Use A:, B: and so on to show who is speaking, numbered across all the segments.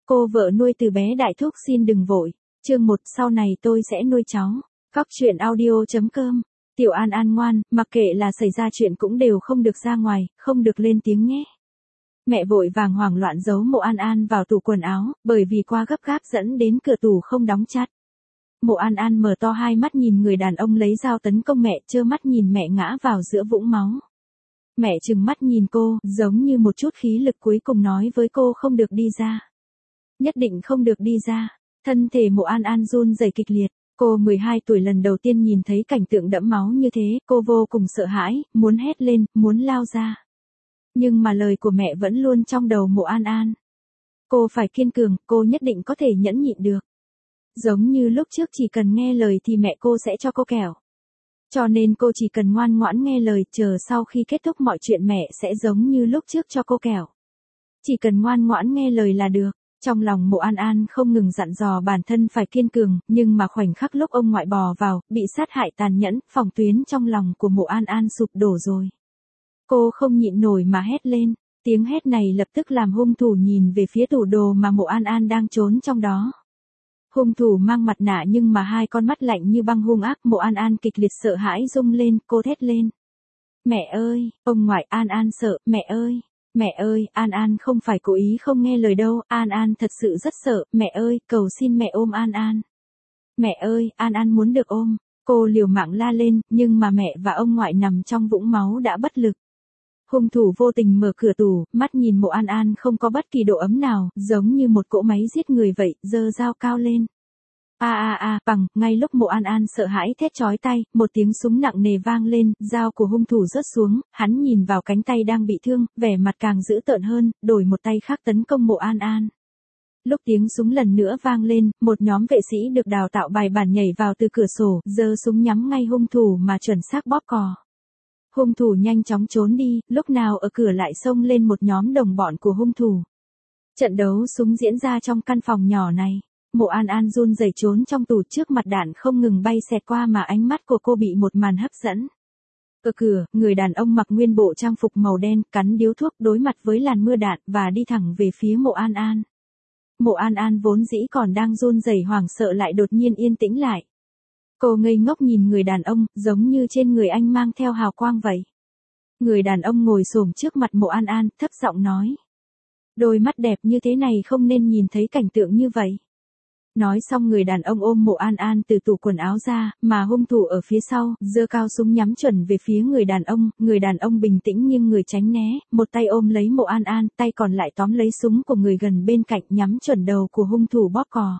A: Cô vợ nuôi từ bé đại thúc xin đừng vội. Chương 1 sau này tôi sẽ nuôi cháu. Cóc truyện audio.com. Tiểu An An ngoan, mặc kệ là xảy ra chuyện cũng đều không được ra ngoài, không được lên tiếng nhé. Mẹ vội vàng hoảng loạn giấu Mộ An An vào tủ quần áo, bởi vì quá gấp gáp dẫn đến cửa tủ không đóng chặt. Mộ An An mở to hai mắt nhìn người đàn ông lấy dao tấn công mẹ, trơ mắt nhìn mẹ ngã vào giữa vũng máu. Mẹ trừng mắt nhìn cô, giống như một chút khí lực cuối cùng nói với cô không được đi ra. Nhất định không được đi ra. Thân thể Mộ An An run rẩy kịch liệt. Cô 12 tuổi lần đầu tiên nhìn thấy cảnh tượng đẫm máu như thế, cô vô cùng sợ hãi, muốn hét lên, muốn lao ra. Nhưng mà lời của mẹ vẫn luôn trong đầu Mộ An An. Cô phải kiên cường, cô nhất định có thể nhẫn nhịn được. Giống như lúc trước chỉ cần nghe lời thì mẹ cô sẽ cho cô kẹo. Cho nên cô chỉ cần ngoan ngoãn nghe lời, chờ sau khi kết thúc mọi chuyện mẹ sẽ giống như lúc trước cho cô kẹo. Chỉ cần ngoan ngoãn nghe lời là được. Trong lòng Mộ An An không ngừng dặn dò bản thân phải kiên cường, nhưng mà khoảnh khắc lúc ông ngoại bò vào, bị sát hại tàn nhẫn, phòng tuyến trong lòng của Mộ An An sụp đổ rồi. Cô không nhịn nổi mà hét lên, tiếng hét này lập tức làm hung thủ nhìn về phía tủ đồ mà Mộ An An đang trốn trong đó. Hung thủ mang mặt nạ nhưng mà hai con mắt lạnh như băng hung ác. Mộ An An kịch liệt sợ hãi rung lên, cô thét lên. Mẹ ơi, ông ngoại, An An sợ, mẹ ơi. Mẹ ơi, An An không phải cố ý không nghe lời đâu, An An thật sự rất sợ, mẹ ơi, cầu xin mẹ ôm An An. Mẹ ơi, An An muốn được ôm. Cô liều mạng la lên, nhưng mà mẹ và ông ngoại nằm trong vũng máu đã bất lực. Hung thủ vô tình mở cửa tủ, mắt nhìn Mộ An An không có bất kỳ độ ấm nào, giống như một cỗ máy giết người vậy, giơ dao cao lên. Bằng, ngay lúc Mộ An An sợ hãi thét chói tai, một tiếng súng nặng nề vang lên, dao của hung thủ rớt xuống, hắn nhìn vào cánh tay đang bị thương, vẻ mặt càng dữ tợn hơn, đổi một tay khác tấn công Mộ An An. Lúc tiếng súng lần nữa vang lên, một nhóm vệ sĩ được đào tạo bài bản nhảy vào từ cửa sổ, giơ súng nhắm ngay hung thủ mà chuẩn xác bóp cò. Hung thủ nhanh chóng trốn đi, lúc nào ở cửa lại xông lên một nhóm đồng bọn của hung thủ. Trận đấu súng diễn ra trong căn phòng nhỏ này. Mộ An An run rẩy trốn trong tủ, trước mặt đạn không ngừng bay xẹt qua mà ánh mắt của cô bị một màn hấp dẫn. Ở cửa, người đàn ông mặc nguyên bộ trang phục màu đen, cắn điếu thuốc đối mặt với làn mưa đạn và đi thẳng về phía Mộ An An. Mộ An An vốn dĩ còn đang run rẩy hoảng sợ lại đột nhiên yên tĩnh lại. Cô ngây ngốc nhìn người đàn ông, giống như trên người anh mang theo hào quang vậy. Người đàn ông ngồi xổm trước mặt Mộ An An, thấp giọng nói. Đôi mắt đẹp như thế này không nên nhìn thấy cảnh tượng như vậy. Nói xong người đàn ông ôm Mộ An An từ tủ quần áo ra, mà hung thủ ở phía sau, giơ cao súng nhắm chuẩn về phía người đàn ông bình tĩnh nhưng người tránh né, một tay ôm lấy Mộ An An, tay còn lại tóm lấy súng của người gần bên cạnh nhắm chuẩn đầu của hung thủ bóp cò.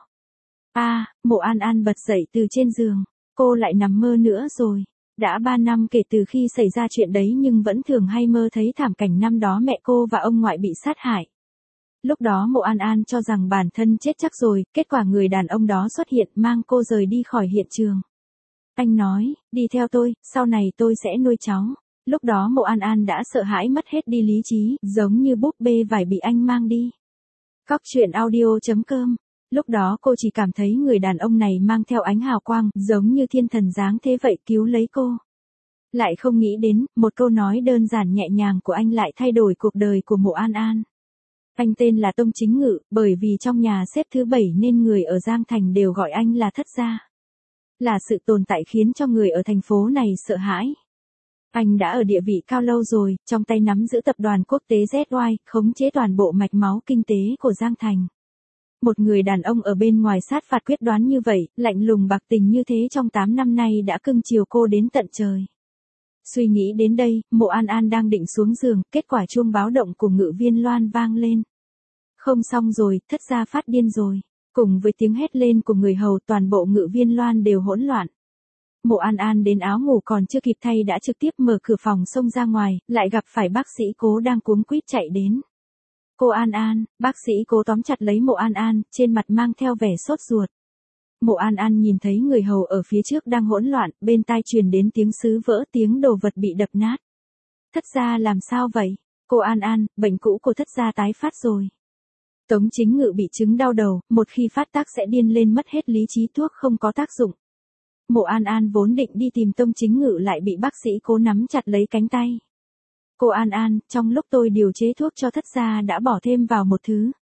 A: Mộ An An bật dậy từ trên giường, cô lại nằm mơ nữa rồi. Đã 3 năm kể từ khi xảy ra chuyện đấy nhưng vẫn thường hay mơ thấy thảm cảnh năm đó mẹ cô và ông ngoại bị sát hại. Lúc đó Mộ An An cho rằng bản thân chết chắc rồi, kết quả người đàn ông đó xuất hiện mang cô rời đi khỏi hiện trường. Anh nói, đi theo tôi, sau này tôi sẽ nuôi cháu. Lúc đó Mộ An An đã sợ hãi mất hết đi lý trí, giống như búp bê vải bị anh mang đi. Cóc truyện audio.com. Lúc đó cô chỉ cảm thấy người đàn ông này mang theo ánh hào quang, giống như thiên thần dáng thế vậy cứu lấy cô. Lại không nghĩ đến, một câu nói đơn giản nhẹ nhàng của anh lại thay đổi cuộc đời của Mộ An An. Anh tên là Tông Chính Ngự, bởi vì trong nhà xếp thứ 7 nên người ở Giang Thành đều gọi anh là Thất Gia. Là sự tồn tại khiến cho người ở thành phố này sợ hãi. Anh đã ở địa vị cao lâu rồi, trong tay nắm giữ tập đoàn quốc tế ZY, khống chế toàn bộ mạch máu kinh tế của Giang Thành. Một người đàn ông ở bên ngoài sát phạt quyết đoán như vậy, lạnh lùng bạc tình như thế trong 8 năm nay đã cưng chiều cô đến tận trời. Suy nghĩ đến đây, Mộ An An đang định xuống giường, kết quả chuông báo động của Ngự Viên Loan vang lên. Không xong rồi, Thất Gia phát điên rồi. Cùng với tiếng hét lên của người hầu toàn bộ Ngự Viên Loan đều hỗn loạn. Mộ An An đến áo ngủ còn chưa kịp thay đã trực tiếp mở cửa phòng xông ra ngoài, lại gặp phải bác sĩ Cố đang cuống quýt chạy đến. Cô An An, bác sĩ Cố tóm chặt lấy Mộ An An, trên mặt mang theo vẻ sốt ruột. Mộ An An nhìn thấy người hầu ở phía trước đang hỗn loạn, bên tai truyền đến tiếng sứ vỡ, tiếng đồ vật bị đập nát. Thất Gia làm sao vậy? Cô An An, bệnh cũ của Thất Gia tái phát rồi. Tống Chính Ngự bị chứng đau đầu, một khi phát tác sẽ điên lên mất hết lý trí, thuốc không có tác dụng. Mộ An An vốn định đi tìm Tông Chính Ngự lại bị bác sĩ Cố nắm chặt lấy cánh tay. Cô An An, trong lúc tôi điều chế thuốc cho Thất Gia đã bỏ thêm vào một thứ.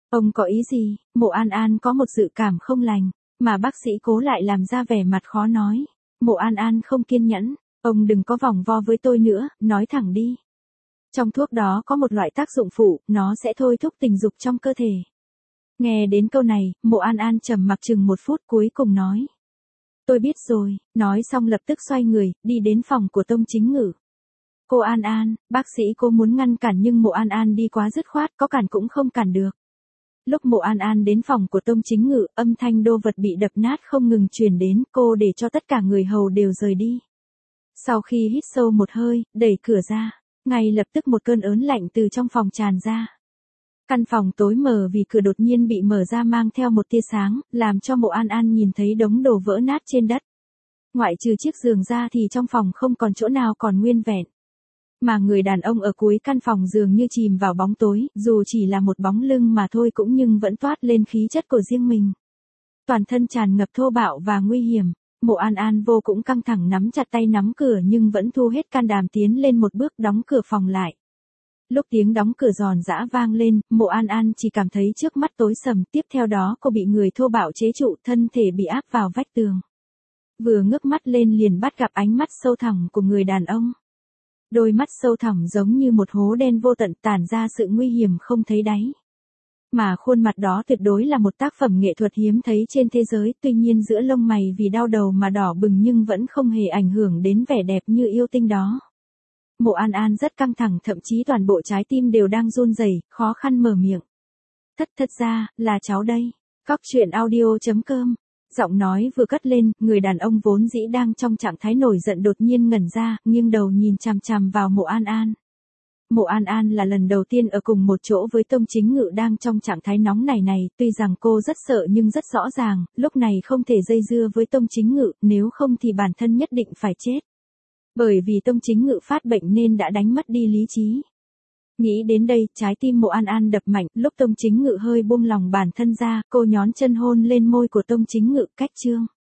A: Ông có ý gì? Mộ An An có một dự cảm không lành, mà bác sĩ Cố lại làm ra vẻ mặt khó nói. Mộ An An không kiên nhẫn, ông đừng có vòng vo với tôi nữa, nói thẳng đi. Trong thuốc đó có một loại tác dụng phụ, nó sẽ thôi thúc tình dục trong cơ thể. Nghe đến câu này, Mộ An An trầm mặc chừng 1 phút cuối cùng nói. Tôi biết rồi, nói xong lập tức xoay người, đi đến phòng của Tông Chính Ngự. Cô An An, bác sĩ Cố muốn ngăn cản nhưng Mộ An An đi quá dứt khoát, có cản cũng không cản được. Lúc Mộ An An đến phòng của Tông Chính Ngự, âm thanh đô vật bị đập nát không ngừng truyền đến, cô để cho tất cả người hầu đều rời đi. Sau khi hít sâu một hơi, đẩy cửa ra, ngay lập tức một cơn ớn lạnh từ trong phòng tràn ra. Căn phòng tối mờ vì cửa đột nhiên bị mở ra mang theo một tia sáng, làm cho Mộ An An nhìn thấy đống đồ vỡ nát trên đất. Ngoại trừ chiếc giường ra thì trong phòng không còn chỗ nào còn nguyên vẹn. Mà người đàn ông ở cuối căn phòng dường như chìm vào bóng tối, dù chỉ là một bóng lưng mà thôi cũng nhưng vẫn toát lên khí chất của riêng mình. Toàn thân tràn ngập thô bạo và nguy hiểm, Mộ An An vô cũng căng thẳng nắm chặt tay nắm cửa nhưng vẫn thu hết can đảm tiến lên một bước đóng cửa phòng lại. Lúc tiếng đóng cửa giòn giã vang lên, Mộ An An chỉ cảm thấy trước mắt tối sầm, tiếp theo đó cô bị người thô bạo chế trụ, thân thể bị áp vào vách tường. Vừa ngước mắt lên liền bắt gặp ánh mắt sâu thẳm của người đàn ông. Đôi mắt sâu thẳm giống như một hố đen vô tận tản ra sự nguy hiểm không thấy đáy. Mà khuôn mặt đó tuyệt đối là một tác phẩm nghệ thuật hiếm thấy trên thế giới, tuy nhiên giữa lông mày vì đau đầu mà đỏ bừng nhưng vẫn không hề ảnh hưởng đến vẻ đẹp như yêu tinh đó. Mộ An An rất căng thẳng, thậm chí toàn bộ trái tim đều đang run rẩy, khó khăn mở miệng. Thật ra, là cháu đây. Cóc truyện audio.com. Giọng nói vừa cất lên, người đàn ông vốn dĩ đang trong trạng thái nổi giận đột nhiên ngẩn ra, nghiêng đầu nhìn chằm chằm vào Mộ An An. Mộ An An là lần đầu tiên ở cùng một chỗ với Tông Chính Ngự đang trong trạng thái nóng này, tuy rằng cô rất sợ nhưng rất rõ ràng, lúc này không thể dây dưa với Tông Chính Ngự, nếu không thì bản thân nhất định phải chết. Bởi vì Tông Chính Ngự phát bệnh nên đã đánh mất đi lý trí. Nghĩ đến đây, trái tim Mộ An An đập mạnh, lúc Tông Chính Ngự hơi buông lòng bản thân ra, cô nhón chân hôn lên môi của Tông Chính Ngự, cách chương.